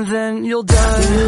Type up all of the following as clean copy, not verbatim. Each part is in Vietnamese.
and then you'll die.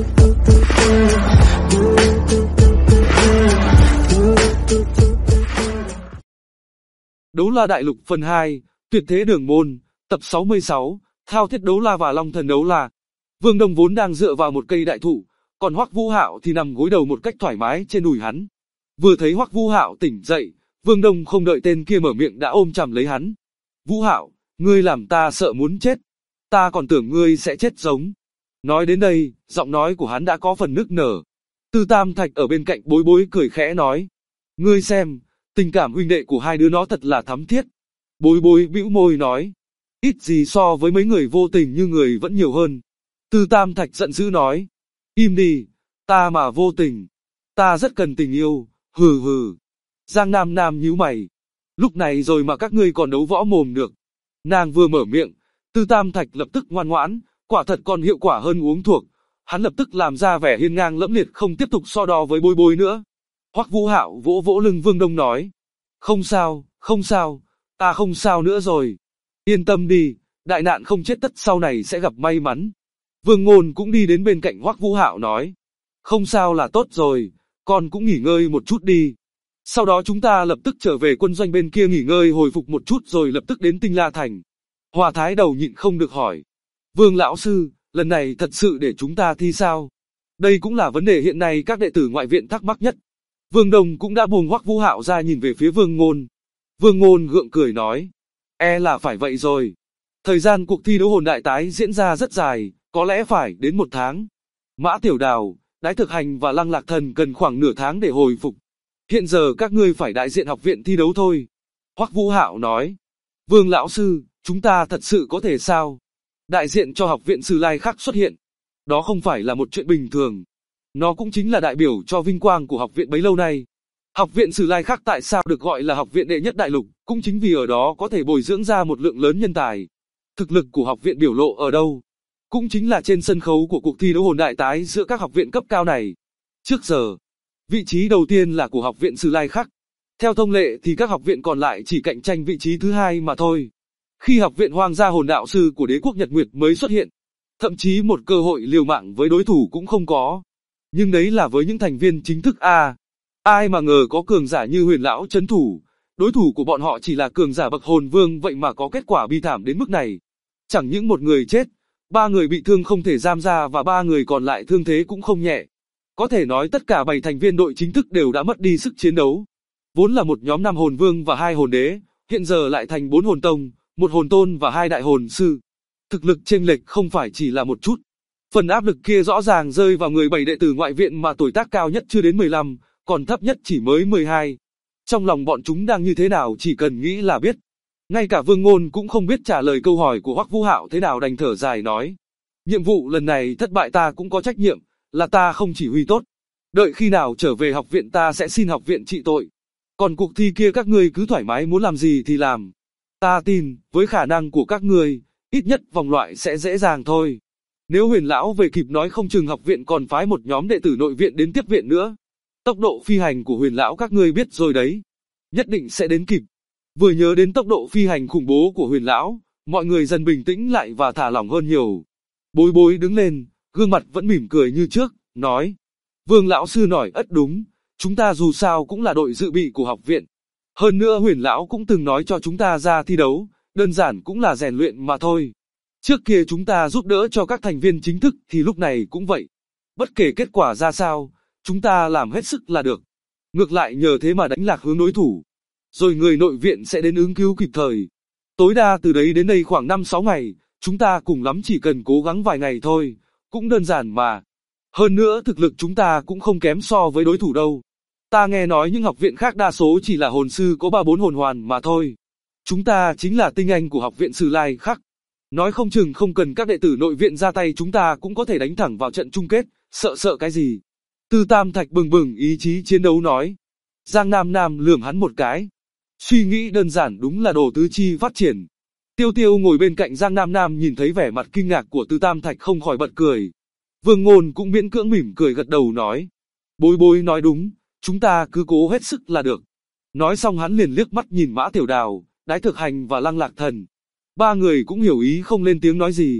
Đấu La Đại Lục phần 2, Tuyệt Thế Đường Môn, tập 66, Thao Thiết Đấu La và Long Thần Đấu La. Vương Đông vốn đang dựa vào một cây đại thụ, còn Hoắc Vũ Hạo thì nằm gối đầu một cách thoải mái trên đùi hắn. Vừa thấy Hoắc Vũ Hạo tỉnh dậy, Vương Đông không đợi tên kia mở miệng đã ôm chầm lấy hắn. Vũ Hạo, ngươi làm ta sợ muốn chết. Ta còn tưởng ngươi sẽ chết giống. Nói đến đây, giọng nói của hắn đã có phần nức nở. Tư Tam Thạch ở bên cạnh bối bối cười khẽ nói. Ngươi xem, tình cảm huynh đệ của hai đứa nó thật là thắm thiết. Bối bối bĩu môi nói. Ít gì so với mấy người vô tình như người vẫn nhiều hơn. Tư Tam Thạch giận dữ nói. Im đi, ta mà vô tình. Ta rất cần tình yêu, hừ hừ. Giang Nam Nam nhíu mày. Lúc này rồi mà các ngươi còn đấu võ mồm được. Nàng vừa mở miệng, Tư Tam Thạch lập tức ngoan ngoãn, quả thật còn hiệu quả hơn uống thuốc. Hắn lập tức làm ra vẻ hiên ngang lẫm liệt không tiếp tục so đo với bối bối nữa. Hoắc Vũ Hạo vỗ vỗ lưng Vương Đông nói. Không sao, ta không sao nữa rồi. Yên tâm đi, đại nạn không chết tất sau này sẽ gặp may mắn. Vương Ngôn cũng đi đến bên cạnh Hoắc Vũ Hạo nói. Không sao là tốt rồi, con cũng nghỉ ngơi một chút đi. Sau đó chúng ta lập tức trở về quân doanh bên kia nghỉ ngơi hồi phục một chút rồi lập tức đến Tinh La Thành. Hòa Thái Đầu nhịn không được hỏi. Vương lão sư, lần này thật sự để chúng ta thi sao? Đây cũng là vấn đề hiện nay các đệ tử ngoại viện thắc mắc nhất. Vương Đông cũng đã buông Hoắc Vũ Hạo ra nhìn về phía Vương Ngôn. Vương Ngôn gượng cười nói. E là phải vậy rồi. Thời gian cuộc thi đấu hồn đại tái diễn ra rất dài, có lẽ phải đến 1 tháng. Mã Tiểu Đào, Đái Thực Hành và Lăng Lạc Thần cần khoảng nửa tháng để hồi phục. Hiện giờ các ngươi phải đại diện học viện thi đấu thôi. Hoắc Vũ Hạo nói. Vương lão sư, chúng ta thật sự có thể sao? Đại diện cho học viện Sử Lai Khắc xuất hiện. Đó không phải là một chuyện bình thường. Nó cũng chính là đại biểu cho vinh quang của học viện bấy lâu nay. Học viện Sử Lai Khắc tại sao được gọi là học viện đệ nhất đại lục, cũng chính vì ở đó có thể bồi dưỡng ra một lượng lớn nhân tài. Thực lực của học viện biểu lộ ở đâu? Cũng chính là trên sân khấu của cuộc thi đấu hồn đại tái giữa các học viện cấp cao này. Trước giờ, vị trí đầu tiên là của học viện Sử Lai Khắc. Theo thông lệ thì các học viện còn lại chỉ cạnh tranh vị trí thứ hai mà thôi. Khi học viện Hoàng gia hồn đạo sư của đế quốc Nhật Nguyệt mới xuất hiện, thậm chí một cơ hội liều mạng với đối thủ cũng không có. Nhưng đấy là với những thành viên chính thức A. Ai mà ngờ có cường giả như Huyền lão trấn thủ, đối thủ của bọn họ chỉ là cường giả bậc hồn vương, vậy mà có kết quả bi thảm đến mức này. Chẳng những một người chết, 3 người bị thương không thể giam ra và 3 người còn lại thương thế cũng không nhẹ. Có thể nói tất cả 7 thành viên đội chính thức đều đã mất đi sức chiến đấu. Vốn là một nhóm 5 hồn vương và 2 hồn đế, hiện giờ lại thành 4 hồn tông, 1 hồn tôn và 2 đại hồn sư. Thực lực chênh lệch không phải chỉ là một chút. Phần áp lực kia rõ ràng rơi vào người 7 đệ tử ngoại viện mà tuổi tác cao nhất chưa đến 15, còn thấp nhất chỉ mới 12. Trong lòng bọn chúng đang như thế nào chỉ cần nghĩ là biết. Ngay cả Vương Ngôn cũng không biết trả lời câu hỏi của Hoắc Vũ Hạo thế nào, đành thở dài nói. Nhiệm vụ lần này thất bại ta cũng có trách nhiệm, là ta không chỉ huy tốt. Đợi khi nào trở về học viện ta sẽ xin học viện trị tội. Còn cuộc thi kia các ngươi cứ thoải mái muốn làm gì thì làm. Ta tin, với khả năng của các ngươi, ít nhất vòng loại sẽ dễ dàng thôi. Nếu Huyền lão về kịp nói không chừng học viện còn phái một nhóm đệ tử nội viện đến tiếp viện nữa. Tốc độ phi hành của Huyền lão các ngươi biết rồi đấy. Nhất định sẽ đến kịp. Vừa nhớ đến tốc độ phi hành khủng bố của Huyền lão, mọi người dần bình tĩnh lại và thả lỏng hơn nhiều. Bối bối đứng lên, gương mặt vẫn mỉm cười như trước, nói. Vương lão sư nói ất đúng, chúng ta dù sao cũng là đội dự bị của học viện. Hơn nữa Huyền lão cũng từng nói cho chúng ta ra thi đấu, đơn giản cũng là rèn luyện mà thôi. Trước kia chúng ta giúp đỡ cho các thành viên chính thức thì lúc này cũng vậy. Bất kể kết quả ra sao, chúng ta làm hết sức là được. Ngược lại nhờ thế mà đánh lạc hướng đối thủ. Rồi người nội viện sẽ đến ứng cứu kịp thời. Tối đa từ đấy đến đây khoảng 5-6 ngày, chúng ta cùng lắm chỉ cần cố gắng vài ngày thôi, cũng đơn giản mà. Hơn nữa thực lực chúng ta cũng không kém so với đối thủ đâu. Ta nghe nói những học viện khác đa số chỉ là hồn sư có 3-4 hồn hoàn mà thôi. Chúng ta chính là tinh anh của học viện Sử Lai Khắc. Nói không chừng không cần các đệ tử nội viện ra tay chúng ta cũng có thể đánh thẳng vào trận chung kết, sợ cái gì. Tư Tam Thạch bừng bừng ý chí chiến đấu nói. Giang Nam Nam lườm hắn một cái. Suy nghĩ đơn giản đúng là đồ tứ chi phát triển. Tiêu Tiêu ngồi bên cạnh Giang Nam Nam nhìn thấy vẻ mặt kinh ngạc của Tư Tam Thạch không khỏi bật cười. Vương Ngôn cũng miễn cưỡng mỉm cười gật đầu nói. Bối bối nói đúng, chúng ta cứ cố hết sức là được. Nói xong hắn liền liếc mắt nhìn Mã Tiểu Đào, Đái Thực Hành và Lăng Lạc Thần. 3 người cũng hiểu ý không lên tiếng nói gì.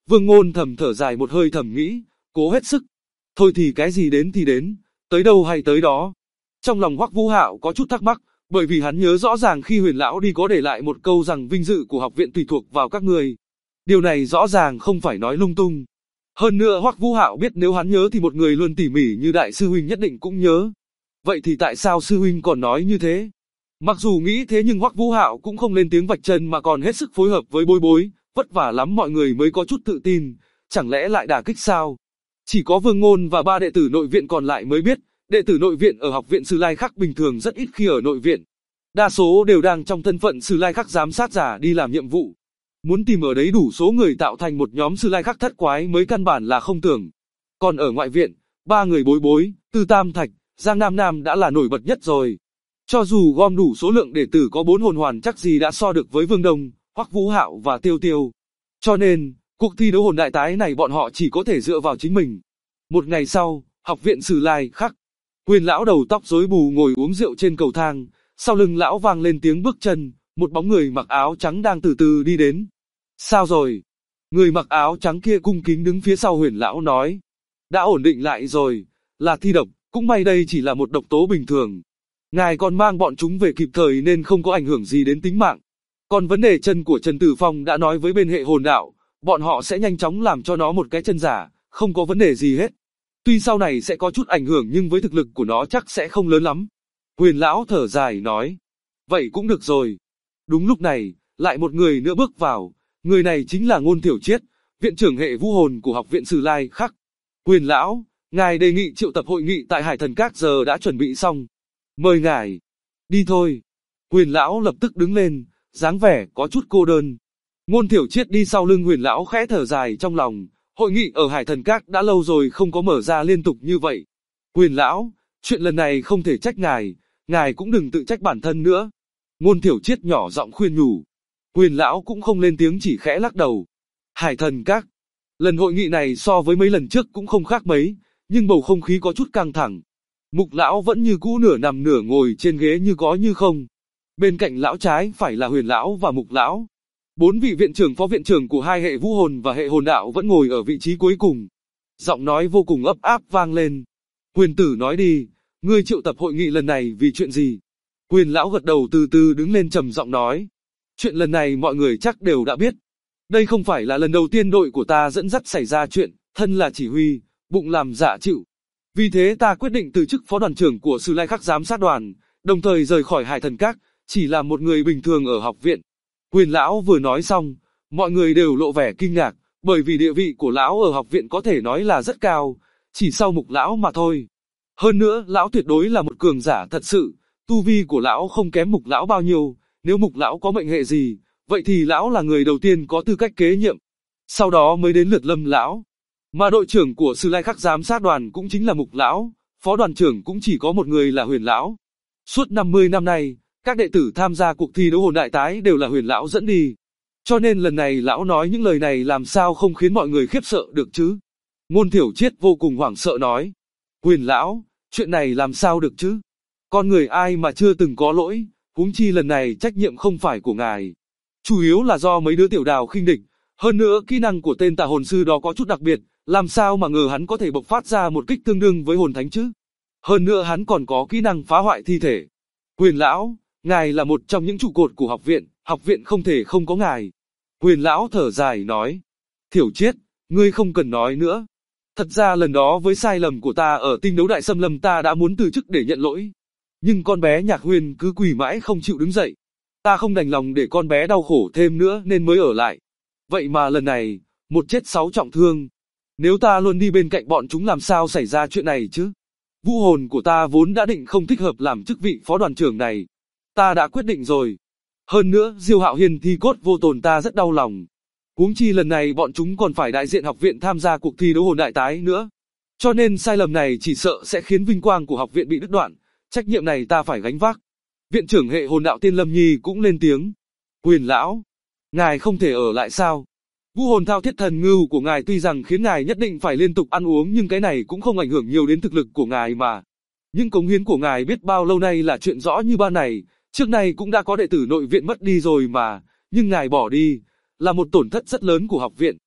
Vương Ngôn thầm thở dài một hơi thầm nghĩ, cố hết sức. Thôi thì cái gì đến thì đến, tới đâu hay tới đó. Trong lòng Hoắc Vũ Hạo có chút thắc mắc, bởi vì hắn nhớ rõ ràng khi Huyền lão đi có để lại một câu rằng vinh dự của học viện tùy thuộc vào các người. Điều này rõ ràng không phải nói lung tung. Hơn nữa Hoắc Vũ Hạo biết nếu hắn nhớ thì một người luôn tỉ mỉ như đại sư huynh nhất định cũng nhớ. Vậy thì tại sao sư huynh còn nói như thế? Mặc dù nghĩ thế nhưng Hoắc Vũ Hạo cũng không lên tiếng vạch chân mà còn hết sức phối hợp với Bối Bối, vất vả lắm mọi người mới có chút tự tin, chẳng lẽ lại đả kích sao? Chỉ có Vương Ngôn và 3 đệ tử nội viện còn lại mới biết, đệ tử nội viện ở học viện Sử Lai Khắc bình thường rất ít khi ở nội viện. Đa số đều đang trong thân phận Sử Lai Khắc giám sát giả đi làm nhiệm vụ. Muốn tìm ở đấy đủ số người tạo thành một nhóm Sử Lai Khắc thất quái mới căn bản là không tưởng. Còn ở ngoại viện, 3 người Bối Bối, Tư Tam Thạch, Giang Nam Nam đã là nổi bật nhất rồi. Cho dù gom đủ số lượng đệ tử có 4 hồn hoàn chắc gì đã so được với Vương Đông, Hoắc Vũ Hạo và Tiêu Tiêu. Cho nên, cuộc thi đấu hồn đại tái này bọn họ chỉ có thể dựa vào chính mình. Một ngày sau, học viện Sử Lai Khắc, Huyền lão đầu tóc rối bù ngồi uống rượu trên cầu thang, sau lưng lão vang lên tiếng bước chân, một bóng người mặc áo trắng đang từ từ đi đến. Sao rồi? Người mặc áo trắng kia cung kính đứng phía sau Huyền lão nói. Đã ổn định lại rồi, là thi độc, cũng may đây chỉ là một độc tố bình thường. Ngài còn mang bọn chúng về kịp thời nên không có ảnh hưởng gì đến tính mạng. Còn vấn đề chân của Trần Tử Phong đã nói với bên hệ hồn đạo, bọn họ sẽ nhanh chóng làm cho nó một cái chân giả, không có vấn đề gì hết. Tuy sau này sẽ có chút ảnh hưởng nhưng với thực lực của nó chắc sẽ không lớn lắm. Huyền lão thở dài nói. Vậy cũng được rồi. Đúng lúc này, lại một người nữa bước vào. Người này chính là Ngôn Thiểu Triết, viện trưởng hệ vũ hồn của học viện Sử Lai Khắc. Huyền lão, ngài đề nghị triệu tập hội nghị tại Hải Thần Các giờ đã chuẩn bị xong. Mời ngài. Đi thôi. Huyền lão lập tức đứng lên, dáng vẻ có chút cô đơn. Ngôn Thiểu Triết đi sau lưng Huyền lão khẽ thở dài trong lòng. Hội nghị ở Hải Thần Các đã lâu rồi không có mở ra liên tục như vậy. Huyền lão, chuyện lần này không thể trách ngài cũng đừng tự trách bản thân nữa. Ngôn Thiểu Triết nhỏ giọng khuyên nhủ. Huyền lão cũng không lên tiếng chỉ khẽ lắc đầu. Hải Thần Các. Lần hội nghị này so với mấy lần trước cũng không khác mấy, nhưng bầu không khí có chút căng thẳng. Mục lão vẫn như cũ nửa nằm nửa ngồi trên ghế như có như không. Bên cạnh lão trái phải là Huyền lão và Mục lão. 4 vị viện trưởng phó viện trưởng của hai hệ vũ hồn và hệ hồn đạo vẫn ngồi ở vị trí cuối cùng. Giọng nói vô cùng ấp áp vang lên. Huyền tử nói đi, ngươi triệu tập hội nghị lần này vì chuyện gì? Huyền lão gật đầu từ từ đứng lên trầm giọng nói. Chuyện lần này mọi người chắc đều đã biết. Đây không phải là lần đầu tiên đội của ta dẫn dắt xảy ra chuyện, thân là chỉ huy, bụng làm dạ chịu. Vì thế ta quyết định từ chức phó đoàn trưởng của Sử Lai Khắc giám sát đoàn, đồng thời rời khỏi Hải Thần Các, chỉ là một người bình thường ở học viện. Huyền lão vừa nói xong, mọi người đều lộ vẻ kinh ngạc, bởi vì địa vị của lão ở học viện có thể nói là rất cao, chỉ sau Mục lão mà thôi. Hơn nữa, lão tuyệt đối là một cường giả thật sự, tu vi của lão không kém Mục lão bao nhiêu, nếu Mục lão có mệnh hệ gì, vậy thì lão là người đầu tiên có tư cách kế nhiệm. Sau đó mới đến lượt Lâm lão. Mà đội trưởng của Sử Lai Khắc giám sát đoàn cũng chính là Mục lão, phó đoàn trưởng cũng chỉ có một người là Huyền lão. Suốt 50 năm nay, các đệ tử tham gia cuộc thi đấu hồn đại tái đều là Huyền lão dẫn đi. Cho nên lần này lão nói những lời này làm sao không khiến mọi người khiếp sợ được chứ? Ngôn Thiểu Triết vô cùng hoảng sợ nói. Huyền lão, chuyện này làm sao được chứ? Con người ai mà chưa từng có lỗi, huống chi lần này trách nhiệm không phải của ngài. Chủ yếu là do mấy đứa tiểu đào khinh địch, hơn nữa kỹ năng của tên tà hồn sư đó có chút đặc biệt, làm sao mà ngờ hắn có thể bộc phát ra một kích tương đương với hồn thánh chứ? Hơn nữa hắn còn có kỹ năng phá hoại thi thể. Huyền lão, ngài là một trong những trụ cột của học viện không thể không có ngài. Huyền lão thở dài nói. Thiểu Triết, ngươi không cần nói nữa. Thật ra lần đó với sai lầm của ta ở tinh đấu đại xâm lâm ta đã muốn từ chức để nhận lỗi. Nhưng con bé Nhạc Huyền cứ quỳ mãi không chịu đứng dậy. Ta không đành lòng để con bé đau khổ thêm nữa nên mới ở lại. Vậy mà lần này, một chết 6 trọng thương. Nếu ta luôn đi bên cạnh bọn chúng làm sao xảy ra chuyện này chứ? Vũ hồn của ta vốn đã định không thích hợp làm chức vị phó đoàn trưởng này. Ta đã quyết định rồi. Hơn nữa, Diêu Hạo Hiên thi cốt vô tồn ta rất đau lòng. Huống chi lần này bọn chúng còn phải đại diện học viện tham gia cuộc thi đấu hồn đại tái nữa. Cho nên sai lầm này chỉ sợ sẽ khiến vinh quang của học viện bị đứt đoạn. Trách nhiệm này ta phải gánh vác. Viện trưởng hệ hồn đạo Tiên Lâm Nhi cũng lên tiếng. Huyền lão, ngài không thể ở lại sao? Vũ hồn thao thiết thần ngưu của ngài tuy rằng khiến ngài nhất định phải liên tục ăn uống nhưng cái này cũng không ảnh hưởng nhiều đến thực lực của ngài mà. Nhưng cống hiến của ngài biết bao lâu nay là chuyện rõ như ban này, trước này cũng đã có đệ tử nội viện mất đi rồi mà, nhưng ngài bỏ đi, là một tổn thất rất lớn của học viện.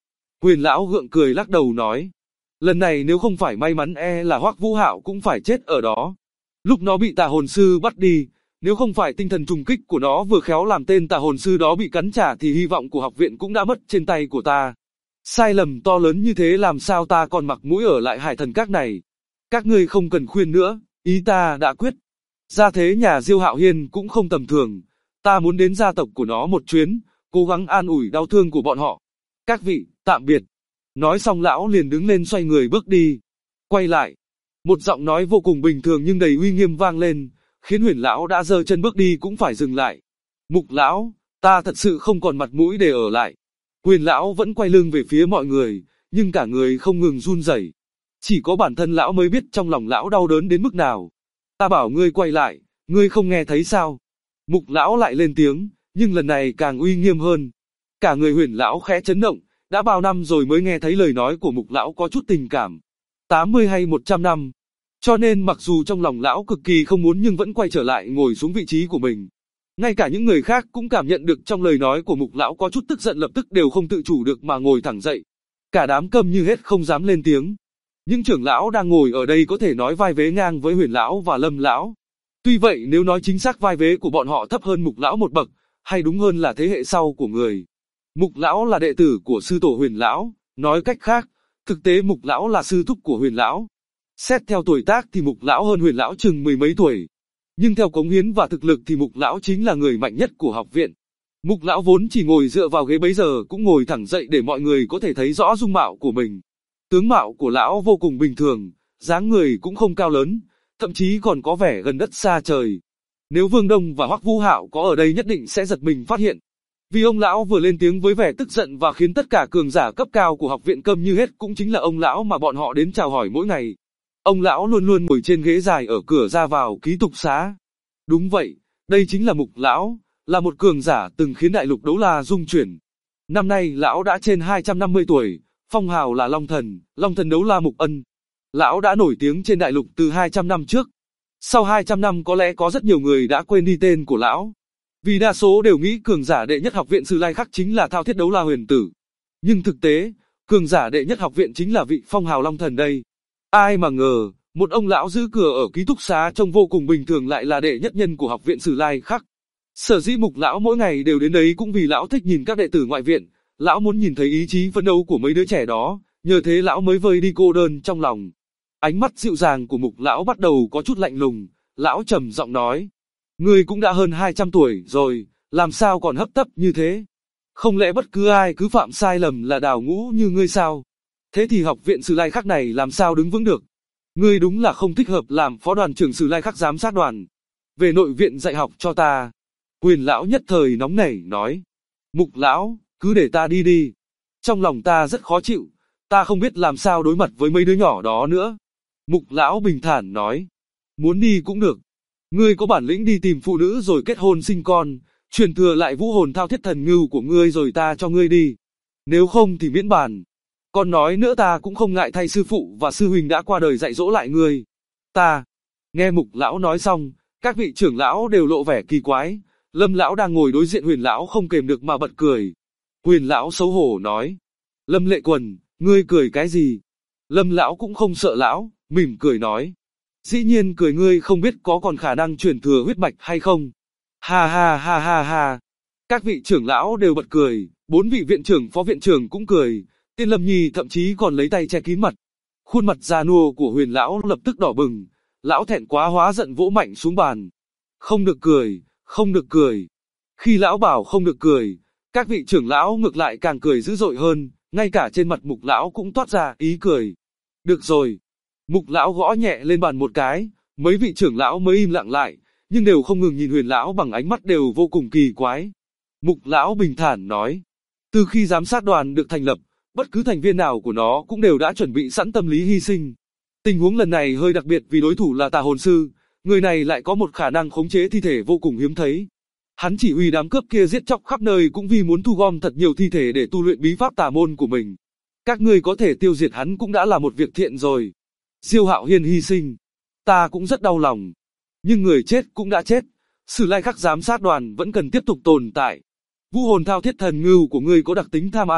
Huyền lão gượng cười lắc đầu nói, lần này nếu không phải may mắn là Hoắc Vũ Hạo cũng phải chết ở đó. Lúc nó bị tà hồn sư bắt đi, nếu không phải tinh thần trùng kích của nó vừa khéo làm tên tà hồn sư đó bị cắn trả thì hy vọng của học viện cũng đã mất trên tay của ta. Sai lầm to lớn như thế làm sao ta còn mặc mũi ở lại Hải Thần Các này. Các ngươi không cần khuyên nữa, ý ta đã quyết. Gia thế nhà Diêu Hạo Hiên cũng không tầm thường, ta muốn đến gia tộc của nó một chuyến, cố gắng an ủi đau thương của bọn họ. Các vị, tạm biệt. Nói xong lão liền đứng lên xoay người bước đi. Quay lại, một giọng nói vô cùng bình thường nhưng đầy uy nghiêm vang lên, khiến Huyền lão đã giơ chân bước đi cũng phải dừng lại. Mục lão, ta thật sự không còn mặt mũi để ở lại. Huyền lão vẫn quay lưng về phía mọi người, nhưng cả người không ngừng run rẩy. Chỉ có bản thân lão mới biết trong lòng lão đau đớn đến mức nào. Ta bảo ngươi quay lại, ngươi không nghe thấy sao? Mục lão lại lên tiếng, nhưng lần này càng uy nghiêm hơn. Cả người Huyền lão khẽ chấn động, đã bao năm rồi mới nghe thấy lời nói của mục lão có chút tình cảm. 80 hay 100 năm. Cho nên mặc dù trong lòng lão cực kỳ không muốn nhưng vẫn quay trở lại ngồi xuống vị trí của mình. Ngay cả những người khác cũng cảm nhận được trong lời nói của mục lão có chút tức giận, lập tức đều không tự chủ được mà ngồi thẳng dậy. Cả đám câm như hết không dám lên tiếng. Những trưởng lão đang ngồi ở đây có thể nói vai vế ngang với Huyền lão và Lâm lão. Tuy vậy nếu nói chính xác vai vế của bọn họ thấp hơn mục lão một bậc, hay đúng hơn là thế hệ sau của người. Mục lão là đệ tử của sư tổ Huyền lão, nói cách khác, thực tế mục lão là sư thúc của Huyền lão. Xét theo tuổi tác thì mục lão hơn Huyền lão chừng mười mấy tuổi. Nhưng theo cống hiến và thực lực thì mục lão chính là người mạnh nhất của học viện. Mục lão vốn chỉ ngồi dựa vào ghế bấy giờ cũng ngồi thẳng dậy để mọi người có thể thấy rõ dung mạo của mình. Tướng mạo của lão vô cùng bình thường, dáng người cũng không cao lớn, thậm chí còn có vẻ gần đất xa trời. Nếu Vương Đông và Hoắc Vũ Hạo có ở đây nhất định sẽ giật mình phát hiện. Vì ông lão vừa lên tiếng với vẻ tức giận và khiến tất cả cường giả cấp cao của học viện câm như hết cũng chính là ông lão mà bọn họ đến chào hỏi mỗi ngày. Ông lão luôn luôn ngồi trên ghế dài ở cửa ra vào ký túc xá. Đúng vậy, đây chính là mục lão, là một cường giả từng khiến đại lục Đấu La rung chuyển. Năm nay lão đã trên 250 tuổi, phong hào là Long Thần Đấu La Mục Ân. Lão đã nổi tiếng trên đại lục từ 200 năm trước. Sau 200 năm có lẽ có rất nhiều người đã quên đi tên của lão. Vì đa số đều nghĩ cường giả đệ nhất học viện Sử Lai Khắc chính là Thao Thiết Đấu La Huyền Tử. Nhưng thực tế, cường giả đệ nhất học viện chính là vị phong hào Long Thần đây. Ai mà ngờ, một ông lão giữ cửa ở ký túc xá trông vô cùng bình thường lại là đệ nhất nhân của học viện Sử Lai Khắc. Sở dĩ mục lão mỗi ngày đều đến đấy cũng vì lão thích nhìn các đệ tử ngoại viện, lão muốn nhìn thấy ý chí phấn đấu của mấy đứa trẻ đó, nhờ thế lão mới vơi đi cô đơn trong lòng. Ánh mắt dịu dàng của mục lão bắt đầu có chút lạnh lùng, lão trầm giọng nói. Ngươi cũng đã hơn 200 tuổi rồi, làm sao còn hấp tấp như thế? Không lẽ bất cứ ai cứ phạm sai lầm là đào ngũ như ngươi sao? Thế thì học viện Sử Lai Khắc này làm sao đứng vững được? Ngươi đúng là không thích hợp làm phó đoàn trưởng Sử Lai Khắc giám sát đoàn. Về nội viện dạy học cho ta. Huyền lão nhất thời nóng nảy nói. Mục lão, cứ để ta đi đi. Trong lòng ta rất khó chịu, ta không biết làm sao đối mặt với mấy đứa nhỏ đó nữa. Mục lão bình thản nói. Muốn đi cũng được. Ngươi có bản lĩnh đi tìm phụ nữ rồi kết hôn sinh con, truyền thừa lại vũ hồn thao thiết thần ngưu của ngươi rồi ta cho ngươi đi. Nếu không thì miễn bàn. Còn nói nữa ta cũng không ngại thay sư phụ và sư huynh đã qua đời dạy dỗ lại ngươi. Ta. Nghe mục lão nói xong, các vị trưởng lão đều lộ vẻ kỳ quái. Lâm lão đang ngồi đối diện Huyền lão không kềm được mà bật cười. Huyền lão xấu hổ nói. Lâm Lệ Quần, ngươi cười cái gì? Lâm lão cũng không sợ lão, mỉm cười nói. Dĩ nhiên cười ngươi không biết có còn khả năng truyền thừa huyết mạch hay không. Ha ha ha ha ha. Các vị trưởng lão đều bật cười, 4 vị viện trưởng phó viện trưởng cũng cười. Tiên Lâm Nhi thậm chí còn lấy tay che kín mặt. Khuôn mặt già nua của Huyền lão lập tức đỏ bừng. Lão thẹn quá hóa giận vỗ mạnh xuống bàn. Không được cười, không được cười. Khi lão bảo không được cười, các vị trưởng lão ngược lại càng cười dữ dội hơn, ngay cả trên mặt mục lão cũng toát ra ý cười. Được rồi. Mục lão gõ nhẹ lên bàn một cái, mấy vị trưởng lão mới im lặng lại, nhưng đều không ngừng nhìn Huyền lão bằng ánh mắt đều vô cùng kỳ quái. Mục lão bình thản nói. Từ khi giám sát đoàn được thành lập, bất cứ thành viên nào của nó cũng đều đã chuẩn bị sẵn tâm lý hy sinh. Tình huống lần này hơi đặc biệt vì đối thủ là tà hồn sư, người này lại có một khả năng khống chế thi thể vô cùng hiếm thấy. Hắn chỉ huy đám cướp kia giết chóc khắp nơi cũng vì muốn thu gom thật nhiều thi thể để tu luyện bí pháp tà môn của mình. Các ngươi có thể tiêu diệt hắn cũng đã là một việc thiện rồi. Diêu Hạo Hiên hy sinh, ta cũng rất đau lòng. Nhưng người chết cũng đã chết, Sử Lai Khắc giám sát đoàn vẫn cần tiếp tục tồn tại. Vũ hồn thao thiết thần ngưu của ngươi có đặc tính tham ăn,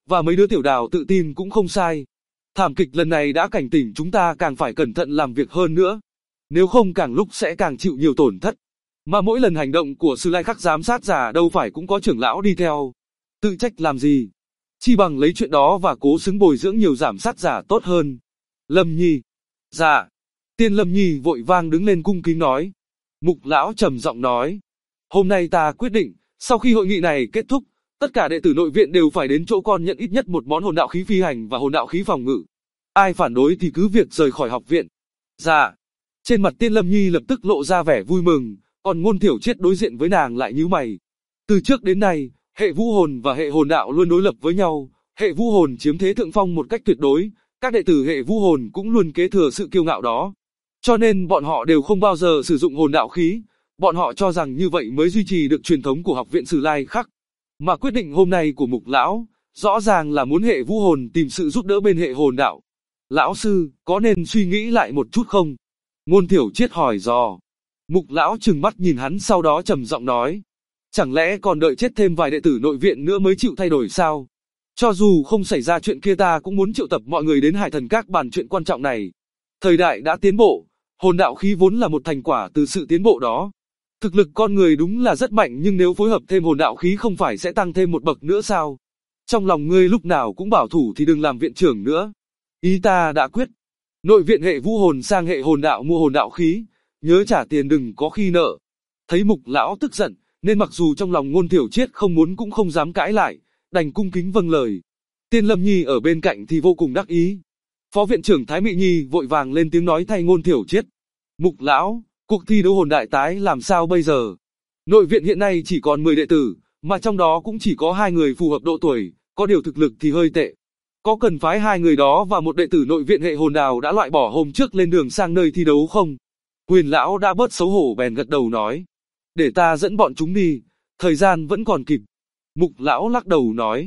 và mấy đứa tiểu đào tự tin cũng không sai. Thảm kịch lần này đã cảnh tỉnh chúng ta càng phải cẩn thận làm việc hơn nữa. Nếu không càng lúc sẽ càng chịu nhiều tổn thất. Mà mỗi lần hành động của Sư Lai Khắc giám sát giả đâu phải cũng có trưởng lão đi theo. Tự trách làm gì? Chi bằng lấy chuyện đó và cố xứng bồi dưỡng nhiều giám sát giả tốt hơn. Lâm Nhi. Dạ. Tiên Lâm Nhi vội vang đứng lên cung kính nói. Mục lão trầm giọng nói. Hôm nay ta quyết định, sau khi hội nghị này kết thúc, tất cả đệ tử nội viện đều phải đến chỗ con nhận ít nhất một món hồn đạo khí phi hành và hồn đạo khí phòng ngự. Ai phản đối thì cứ việc rời khỏi học viện. Dạ. Trên mặt Tiên Lâm Nhi lập tức lộ ra vẻ vui mừng, còn Ngôn Thiểu Triết đối diện với nàng lại nhíu mày. Từ trước đến nay, hệ vũ hồn và hệ hồn đạo luôn đối lập với nhau, hệ vũ hồn chiếm thế thượng phong một cách tuyệt đối, các đệ tử hệ vũ hồn cũng luôn kế thừa sự kiêu ngạo đó. Cho nên bọn họ đều không bao giờ sử dụng hồn đạo khí, bọn họ cho rằng như vậy mới duy trì được truyền thống của học viện Sử Lai Khắc. Mà quyết định hôm nay của Mục lão, rõ ràng là muốn hệ vũ hồn tìm sự giúp đỡ bên hệ hồn đạo. Lão sư, có nên suy nghĩ lại một chút không? Ngôn Thiểu Triết hỏi dò. Mục lão trừng mắt nhìn hắn sau đó trầm giọng nói. Chẳng lẽ còn đợi chết thêm vài đệ tử nội viện nữa mới chịu thay đổi sao? Cho dù không xảy ra chuyện kia ta cũng muốn triệu tập mọi người đến Hải Thần Các bàn chuyện quan trọng này. Thời đại đã tiến bộ, hồn đạo khí vốn là một thành quả từ sự tiến bộ đó. Thực lực con người đúng là rất mạnh nhưng nếu phối hợp thêm hồn đạo khí không phải sẽ tăng thêm một bậc nữa sao? Trong lòng ngươi lúc nào cũng bảo thủ thì đừng làm viện trưởng nữa. Ý ta đã quyết. Nội viện hệ vũ hồn sang hệ hồn đạo mua hồn đạo khí, nhớ trả tiền đừng có khi nợ. Thấy Mục lão tức giận, nên mặc dù trong lòng Ngôn Thiểu Triết không muốn cũng không dám cãi lại, đành cung kính vâng lời. Tiên Lâm Nhi ở bên cạnh thì vô cùng đắc ý. Phó viện trưởng Thái Mị Nhi vội vàng lên tiếng nói thay Ngôn Thiểu Triết. Mục lão, cuộc thi đấu hồn đại tái làm sao bây giờ? Nội viện hiện nay chỉ còn 10 đệ tử, mà trong đó cũng chỉ có 2 người phù hợp độ tuổi, có điều thực lực thì hơi tệ. Có cần phái 2 người đó và một đệ tử nội viện hệ hồn đào đã loại bỏ hôm trước lên đường sang nơi thi đấu không? Huyền lão đã bớt xấu hổ bèn gật đầu nói. Để ta dẫn bọn chúng đi, thời gian vẫn còn kịp. Mục lão lắc đầu nói.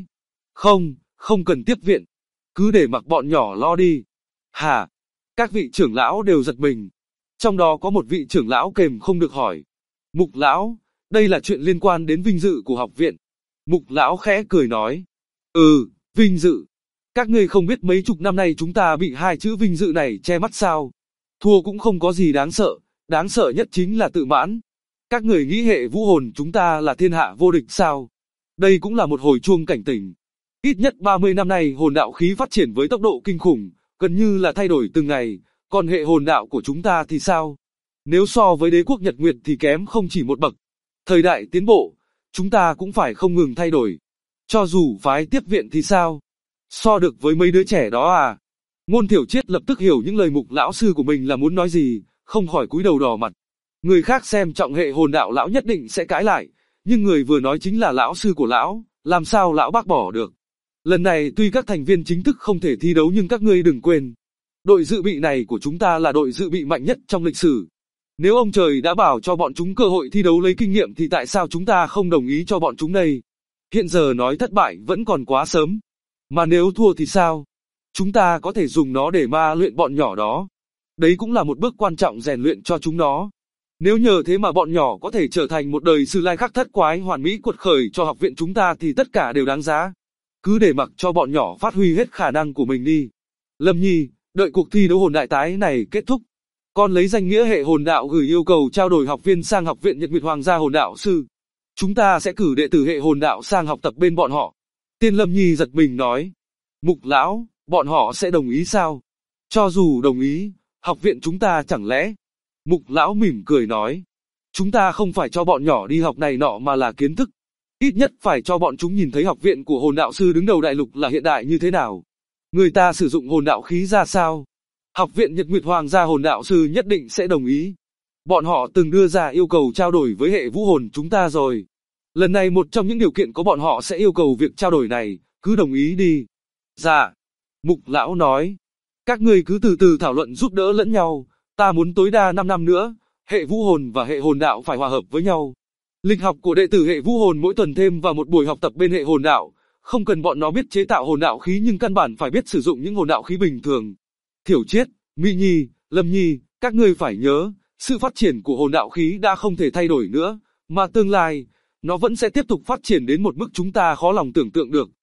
Không cần tiếp viện. Cứ để mặc bọn nhỏ lo đi. Hả? Các vị trưởng lão đều giật mình. Trong đó có một vị trưởng lão kềm không được hỏi. Mục lão, đây là chuyện liên quan đến vinh dự của học viện. Mục lão khẽ cười nói. Vinh dự. Các ngươi không biết mấy chục năm nay chúng ta bị 2 chữ vinh dự này che mắt sao? Thua cũng không có gì đáng sợ nhất chính là tự mãn. Các người nghĩ hệ vũ hồn chúng ta là thiên hạ vô địch sao? Đây cũng là một hồi chuông cảnh tỉnh. Ít nhất 30 năm nay hồn đạo khí phát triển với tốc độ kinh khủng, gần như là thay đổi từng ngày, còn hệ hồn đạo của chúng ta thì sao? Nếu so với đế quốc Nhật Nguyệt thì kém không chỉ một bậc. Thời đại tiến bộ, chúng ta cũng phải không ngừng thay đổi. Cho dù phái tiếp viện thì sao? So được với mấy đứa trẻ đó à? Ngôn Thiểu Triết lập tức hiểu những lời Mục lão sư của mình là muốn nói gì, không khỏi cúi đầu đỏ mặt. Người khác xem trọng hệ hồn đạo lão nhất định sẽ cãi lại, nhưng người vừa nói chính là lão sư của lão, làm sao lão bác bỏ được. Lần này tuy các thành viên chính thức không thể thi đấu nhưng các ngươi đừng quên, đội dự bị này của chúng ta là đội dự bị mạnh nhất trong lịch sử. Nếu ông trời đã bảo cho bọn chúng cơ hội thi đấu lấy kinh nghiệm thì tại sao chúng ta không đồng ý cho bọn chúng đây? Hiện giờ nói thất bại vẫn còn quá sớm. Mà nếu thua thì sao? Chúng ta có thể dùng nó để ma luyện bọn nhỏ đó. Đấy cũng là một bước quan trọng rèn luyện cho chúng nó. Nếu nhờ thế mà bọn nhỏ có thể trở thành một đời Sử Lai Khắc thất quái hoàn mỹ quật khởi cho học viện chúng ta thì tất cả đều đáng giá. Cứ để mặc cho bọn nhỏ phát huy hết khả năng của mình đi. Lâm Nhi, đợi cuộc thi đấu hồn đại tái này kết thúc, con lấy danh nghĩa hệ hồn đạo gửi yêu cầu trao đổi học viên sang học viện Nhật Nguyệt Hoàng gia hồn đạo sư. Chúng ta sẽ cử đệ tử hệ hồn đạo sang học tập bên bọn họ. Tiên Lâm Nhi giật mình nói. Mục lão, bọn họ sẽ đồng ý sao? Cho dù đồng ý, học viện chúng ta chẳng lẽ? Mục lão mỉm cười nói. Chúng ta không phải cho bọn nhỏ đi học này nọ mà là kiến thức. Ít nhất phải cho bọn chúng nhìn thấy học viện của hồn đạo sư đứng đầu đại lục là hiện đại như thế nào. Người ta sử dụng hồn đạo khí ra sao? Học viện Nhật Nguyệt Hoàng gia hồn đạo sư nhất định sẽ đồng ý. Bọn họ từng đưa ra yêu cầu trao đổi với hệ vũ hồn chúng ta rồi. Lần này một trong những điều kiện của bọn họ sẽ yêu cầu việc trao đổi này, cứ đồng ý đi. Dạ. Mục lão nói. Các ngươi cứ từ từ thảo luận giúp đỡ lẫn nhau, ta muốn tối đa 5 năm nữa, hệ vũ hồn và hệ hồn đạo phải hòa hợp với nhau. Lịch học của đệ tử hệ vũ hồn mỗi tuần thêm vào một buổi học tập bên hệ hồn đạo, không cần bọn nó biết chế tạo hồn đạo khí nhưng căn bản phải biết sử dụng những hồn đạo khí bình thường. Thiểu Triết, Mỹ Nhi, Lâm Nhi, các ngươi phải nhớ, sự phát triển của hồn đạo khí đã không thể thay đổi nữa, mà tương lai, nó vẫn sẽ tiếp tục phát triển đến một mức chúng ta khó lòng tưởng tượng được.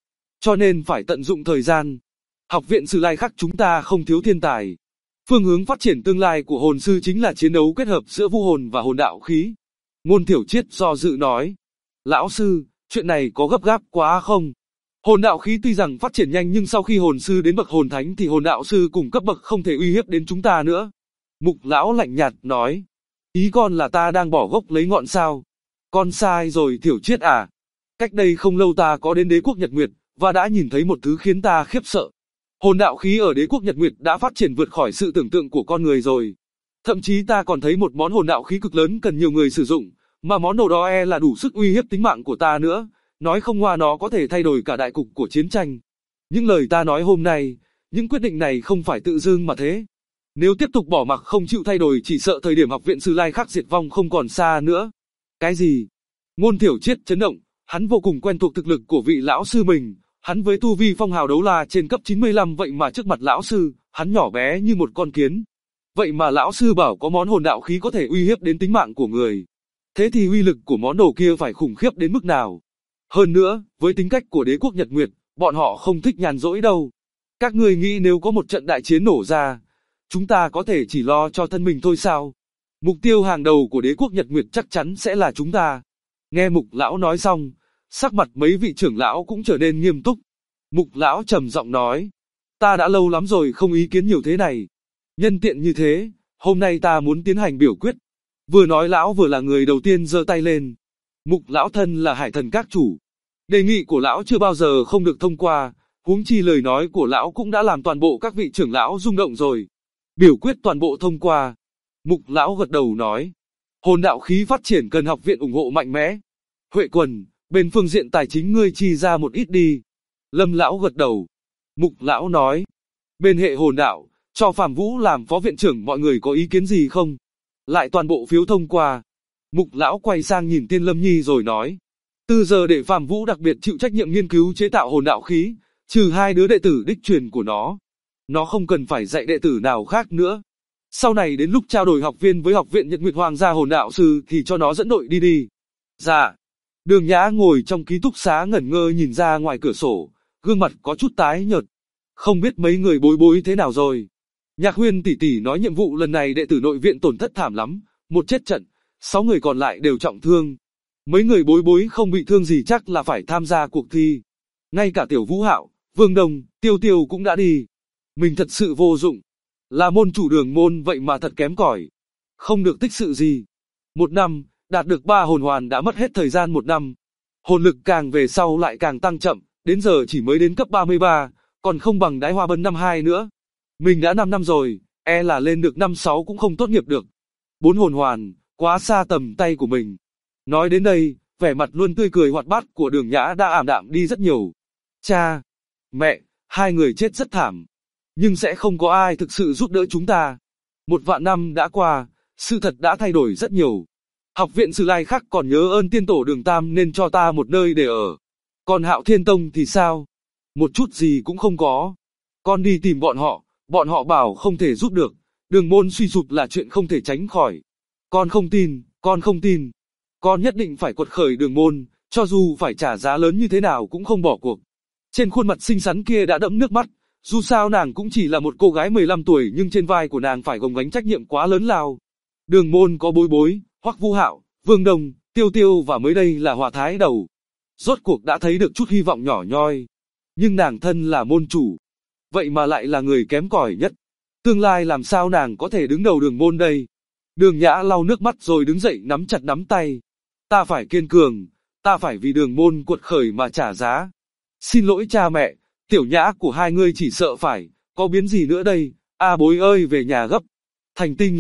cho nên phải tận dụng thời gian. Học viện Sử Lai Khắc chúng ta không thiếu thiên tài. Phương hướng phát triển tương lai của hồn sư chính là chiến đấu kết hợp giữa vũ hồn và hồn đạo khí. Ngôn Thiểu Triết do dự nói. Lão sư, chuyện này có gấp gáp quá không? Hồn đạo khí tuy rằng phát triển nhanh nhưng sau khi hồn sư đến bậc hồn thánh thì hồn đạo sư cùng cấp bậc không thể uy hiếp đến chúng ta nữa. Mục lão lạnh nhạt nói. Ý con là ta đang bỏ gốc lấy ngọn sao? Con sai rồi Thiểu Triết à. Cách đây không lâu ta có đến đế quốc Nhật Nguyệt, và đã nhìn thấy một thứ khiến ta khiếp sợ. Hồn đạo khí ở đế quốc Nhật Nguyệt đã phát triển vượt khỏi sự tưởng tượng của con người rồi. Thậm chí ta còn thấy một món hồn đạo khí cực lớn cần nhiều người sử dụng, mà món đồ đó là đủ sức uy hiếp tính mạng của ta nữa. Nói không ngoa nó có thể thay đổi cả đại cục của chiến tranh. Những lời ta nói hôm nay, những quyết định này không phải tự dưng mà thế. Nếu tiếp tục bỏ mặc không chịu thay đổi chỉ sợ thời điểm học viện Sử Lai Khắc diệt vong không còn xa nữa. Cái gì? Ngôn Thiểu Triết chấn động, hắn vô cùng quen thuộc thực lực của vị lão sư mình. Hắn với tu vi phong hào đấu la trên cấp 95 vậy mà trước mặt lão sư, hắn nhỏ bé như một con kiến. Vậy mà lão sư bảo có món hồn đạo khí có thể uy hiếp đến tính mạng của người. Thế thì uy lực của món đồ kia phải khủng khiếp đến mức nào? Hơn nữa, với tính cách của đế quốc Nhật Nguyệt, bọn họ không thích nhàn rỗi đâu. Các ngươi nghĩ nếu có một trận đại chiến nổ ra, chúng ta có thể chỉ lo cho thân mình thôi sao? Mục tiêu hàng đầu của đế quốc Nhật Nguyệt chắc chắn sẽ là chúng ta. Nghe Mục lão nói xong, sắc mặt mấy vị trưởng lão cũng trở nên nghiêm túc. Mục lão trầm giọng nói, ta đã lâu lắm rồi không ý kiến nhiều thế này. Nhân tiện như thế, hôm nay ta muốn tiến hành biểu quyết. Vừa nói lão vừa là người đầu tiên giơ tay lên. Mục lão thân là hải thần các chủ. Đề nghị của lão chưa bao giờ không được thông qua, huống chi lời nói của lão cũng đã làm toàn bộ các vị trưởng lão rung động rồi. Biểu quyết toàn bộ thông qua. Mục lão gật đầu nói, hồn đạo khí phát triển cần học viện ủng hộ mạnh mẽ. Huệ Quần, bên phương diện tài chính ngươi chi ra một ít đi. Lâm lão gật đầu. Mục lão nói, bên hệ hồn đạo, cho Phạm Vũ làm phó viện trưởng mọi người có ý kiến gì không? Lại toàn bộ phiếu thông qua. Mục lão quay sang nhìn Tiên Lâm Nhi rồi nói, từ giờ để Phạm Vũ đặc biệt chịu trách nhiệm nghiên cứu chế tạo hồn đạo khí, trừ 2 đứa đệ tử đích truyền của nó. Nó không cần phải dạy đệ tử nào khác nữa. Sau này đến lúc trao đổi học viên với học viện Nhật Nguyệt Hoàng gia hồn đạo sư thì cho nó dẫn đội đi đi. Dạ. Đường Nhã ngồi trong ký túc xá ngẩn ngơ nhìn ra ngoài cửa sổ, gương mặt có chút tái nhợt. Không biết mấy người bối bối thế nào rồi. Nhạc Huyên tỷ tỷ nói nhiệm vụ lần này đệ tử nội viện tổn thất thảm lắm, một chết trận, 6 người còn lại đều trọng thương. Mấy người bối bối không bị thương gì chắc là phải tham gia cuộc thi. Ngay cả Tiểu Vũ Hạo, Vương Đông, Tiêu Tiêu cũng đã đi. Mình thật sự vô dụng. Là môn chủ đường môn vậy mà thật kém cỏi. Không được tích sự gì. 1 năm, đạt được 3 hồn hoàn đã mất hết thời gian 1 năm. Hồn lực càng về sau lại càng tăng chậm, đến giờ chỉ mới đến cấp 33, còn không bằng Đái Hoa Bân năm 2 nữa. Mình đã 5 năm rồi, là lên được năm 6 cũng không tốt nghiệp được. 4 hồn hoàn, quá xa tầm tay của mình. Nói đến đây, vẻ mặt luôn tươi cười hoạt bát của Đường Nhã đã ảm đạm đi rất nhiều. Cha, mẹ, 2 người chết rất thảm. Nhưng sẽ không có ai thực sự giúp đỡ chúng ta. 1 vạn năm đã qua, sự thật đã thay đổi rất nhiều. Học viện Sử Lai Khắc còn nhớ ơn tiên tổ Đường Tam nên cho ta một nơi để ở. Còn Hạo Thiên Tông thì sao? Một chút gì cũng không có. Con đi tìm bọn họ bảo không thể giúp được. Đường môn suy sụp là chuyện không thể tránh khỏi. Con không tin, con không tin. Con nhất định phải quật khởi đường môn, cho dù phải trả giá lớn như thế nào cũng không bỏ cuộc. Trên khuôn mặt xinh xắn kia đã đẫm nước mắt. Dù sao nàng cũng chỉ là một cô gái 15 tuổi nhưng trên vai của nàng phải gồng gánh trách nhiệm quá lớn lao. Đường môn có bối bối, Hoắc Vũ Hạo, Vương Đông, Tiêu Tiêu và mới đây là Hỏa Thái Đầu. Rốt cuộc đã thấy được chút hy vọng nhỏ nhoi. Nhưng nàng thân là môn chủ. Vậy mà lại là người kém cỏi nhất. Tương lai làm sao nàng có thể đứng đầu đường môn đây? Đường Nhã lau nước mắt rồi đứng dậy nắm chặt nắm tay. Ta phải kiên cường, ta phải vì đường môn quật khởi mà trả giá. Xin lỗi cha mẹ, Tiểu Nhã của 2 ngươi chỉ sợ phải, có biến gì nữa đây, bối ơi về nhà gấp. Thành Tinh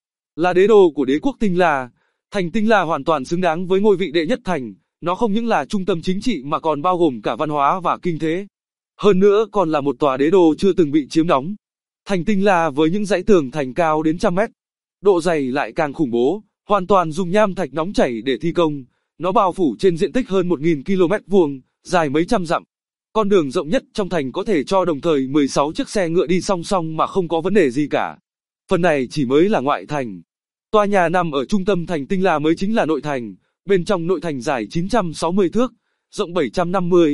là đế đô của đế quốc Tinh La. Thành Tinh La hoàn toàn xứng đáng với ngôi vị đệ nhất thành, nó không những là trung tâm chính trị mà còn bao gồm cả văn hóa và kinh tế. Hơn nữa còn là một tòa đế đô chưa từng bị chiếm đóng. Thành Tinh La với những dãy tường thành cao đến 100 mét, độ dày lại càng khủng bố, hoàn toàn dùng nham thạch nóng chảy để thi công. Nó bao phủ trên diện tích hơn 1000 km vuông, dài mấy trăm dặm. Con đường rộng nhất trong thành có thể cho đồng thời 16 chiếc xe ngựa đi song song mà không có vấn đề gì cả. Phần này chỉ mới là ngoại thành. Tòa nhà nằm ở trung tâm thành Tinh La mới chính là nội thành. Bên trong nội thành dài 960 thước, rộng 750,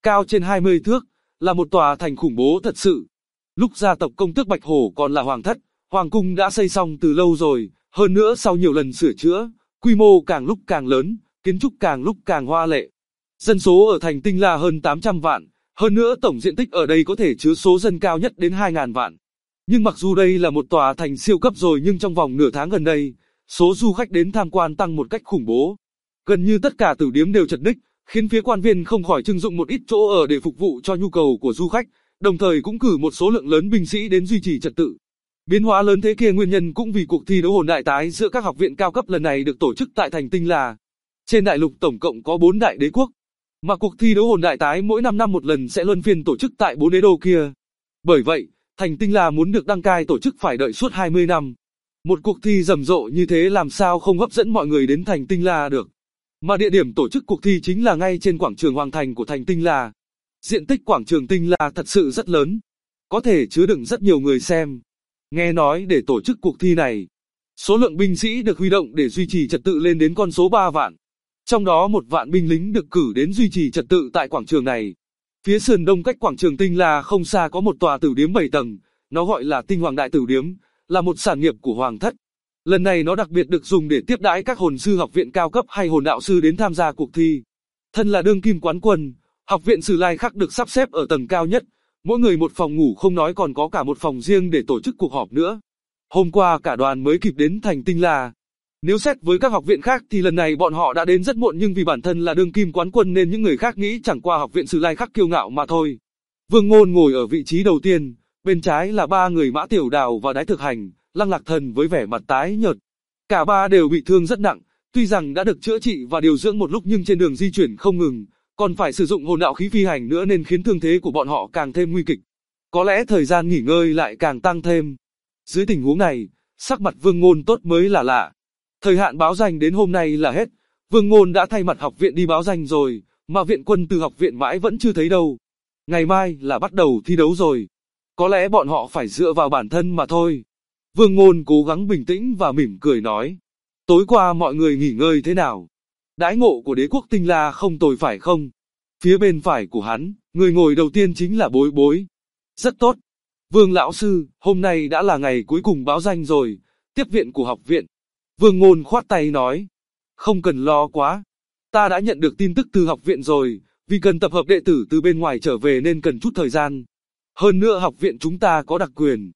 cao trên 20 thước, là một tòa thành khủng bố thật sự. Lúc gia tộc công tước Bạch Hổ còn là hoàng thất, hoàng cung đã xây xong từ lâu rồi, hơn nữa sau nhiều lần sửa chữa, quy mô càng lúc càng lớn, kiến trúc càng lúc càng hoa lệ. Dân số ở thành Tinh La hơn 800 vạn, hơn nữa tổng diện tích ở đây có thể chứa số dân cao nhất đến 2.000 vạn. Nhưng mặc dù đây là một tòa thành siêu cấp rồi nhưng trong vòng nửa tháng gần đây, số du khách đến tham quan tăng một cách khủng bố. Gần như tất cả tử điếm đều chật ních, khiến phía quan viên không khỏi trưng dụng một ít chỗ ở để phục vụ cho nhu cầu của du khách, đồng thời cũng cử một số lượng lớn binh sĩ đến duy trì trật tự. Biến hóa lớn thế kia nguyên nhân cũng vì cuộc thi đấu hồn đại tái giữa các học viện cao cấp lần này được tổ chức tại thành Tinh La. Trên đại lục tổng cộng có 4 đại đế quốc, mà cuộc thi đấu hồn đại tái mỗi 5 năm một lần sẽ luân phiên tổ chức tại 4 đế đô kia. Bởi vậy, thành Tinh La muốn được đăng cai tổ chức phải đợi suốt 20 năm. Một cuộc thi rầm rộ như thế làm sao không hấp dẫn mọi người đến thành Tinh La được. Mà địa điểm tổ chức cuộc thi chính là ngay trên quảng trường Hoàng Thành của thành Tinh La. Diện tích quảng trường Tinh La thật sự rất lớn, có thể chứa đựng rất nhiều người xem. Nghe nói để tổ chức cuộc thi này, số lượng binh sĩ được huy động để duy trì trật tự lên đến con số 3 vạn. Trong đó 1 vạn binh lính được cử đến duy trì trật tự tại quảng trường này. Phía sườn đông cách quảng trường Tinh La không xa có một tòa tử điếm 7 tầng, nó gọi là Tinh Hoàng Đại Tử Điếm, là một sản nghiệp của Hoàng thất. Lần này nó đặc biệt được dùng để tiếp đãi các hồn sư học viện cao cấp hay hồn đạo sư đến tham gia cuộc thi. Thân là đương kim quán quân, học viện Sử Lai Khắc được sắp xếp ở tầng cao nhất, mỗi người một phòng ngủ không nói còn có cả một phòng riêng để tổ chức cuộc họp nữa. Hôm qua cả đoàn mới kịp đến thành Tinh La. Nếu xét với các học viện khác thì lần này bọn họ đã đến rất muộn, nhưng vì bản thân là đương kim quán quân nên những người khác nghĩ chẳng qua học viện Sử Lai Khắc kiêu ngạo mà thôi. Vương Ngôn ngồi ở vị trí đầu tiên, bên trái là 3 người Mã Tiểu Đào và Đái Thực Hành, Lăng Lạc Thần với vẻ mặt tái nhợt. Cả ba đều bị thương rất nặng, tuy rằng đã được chữa trị và điều dưỡng một lúc nhưng trên đường di chuyển không ngừng, còn phải sử dụng hồn đạo khí phi hành nữa nên khiến thương thế của bọn họ càng thêm nguy kịch. Có lẽ thời gian nghỉ ngơi lại càng tăng thêm. Dưới tình huống này, sắc mặt Vương Ngôn tốt mới là lạ. Thời hạn báo danh đến hôm nay là hết, Vương Ngôn đã thay mặt học viện đi báo danh rồi, mà viện quân từ học viện mãi vẫn chưa thấy đâu. Ngày mai là bắt đầu thi đấu rồi. Có lẽ bọn họ phải dựa vào bản thân mà thôi. Vương Ngôn cố gắng bình tĩnh và mỉm cười nói. Tối qua mọi người nghỉ ngơi thế nào? Đãi ngộ của đế quốc Tinh La không tồi phải không? Phía bên phải của hắn, người ngồi đầu tiên chính là Bối Bối. Rất tốt. Vương lão sư, hôm nay đã là ngày cuối cùng báo danh rồi, tiếp viện của học viện. Vương Ngôn khoát tay nói. Không cần lo quá. Ta đã nhận được tin tức từ học viện rồi, vì cần tập hợp đệ tử từ bên ngoài trở về nên cần chút thời gian. Hơn nữa học viện chúng ta có đặc quyền.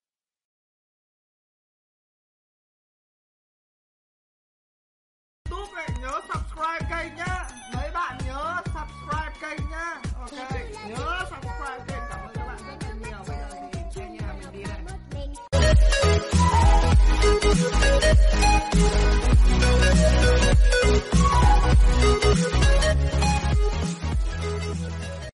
Túp này, nhớ